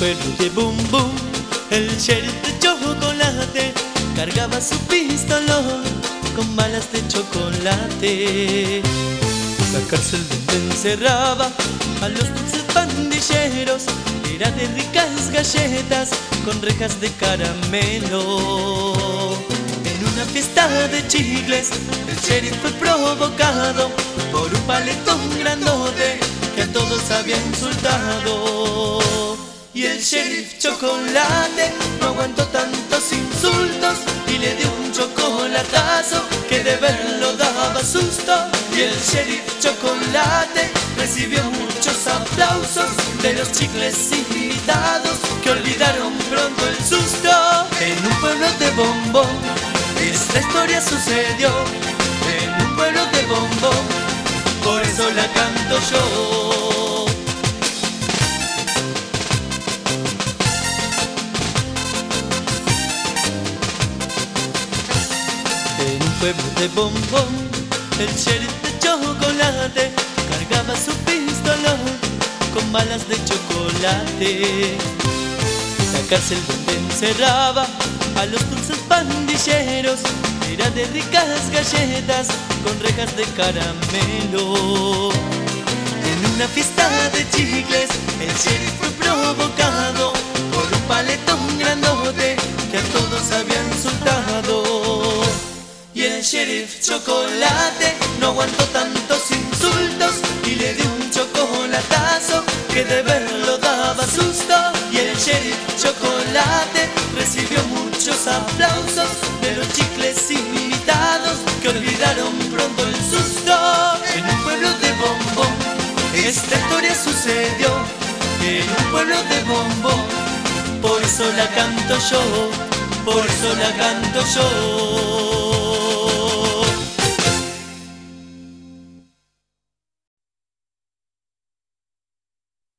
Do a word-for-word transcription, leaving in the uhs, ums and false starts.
pueblo de Bum Bum, el sheriff de chocolate cargaba su pistolón con balas de chocolate. La cárcel donde encerraba a los dulces pandilleros era de ricas galletas con rejas de caramelo. En una fiesta de chicles el sheriff fue provocado por un paletón grandote que a todos había insultado. Y el sheriff Chocolate no aguantó tantos insultos y le dio un chocolatazo que de verlo daba susto. Y el sheriff Chocolate recibió muchos aplausos de los chicles invitados que olvidaron pronto el susto. En un pueblo de Bombón esta historia sucedió, en un pueblo de Bombón, por eso la canto yo. En un pueblo de Bombón, el sheriff de chocolate cargaba su pistolón con balas de chocolate. La cárcel donde encerraba a los dulces pandilleros era de ricas galletas con rejas de caramelo. En una fiesta de chicles el sheriff fue provocado por un paletón grandote que a todos había insultado. Y el sheriff Chocolate no aguantó tantos insultos y le dio un chocolatazo que de verlo daba susto. Y el sheriff Chocolate recibió muchos aplausos de los chicles invitados que olvidaron pronto el susto. En un pueblo de Bombón esta historia sucedió, en un pueblo de Bombón, por eso la canto yo, por eso la canto yo.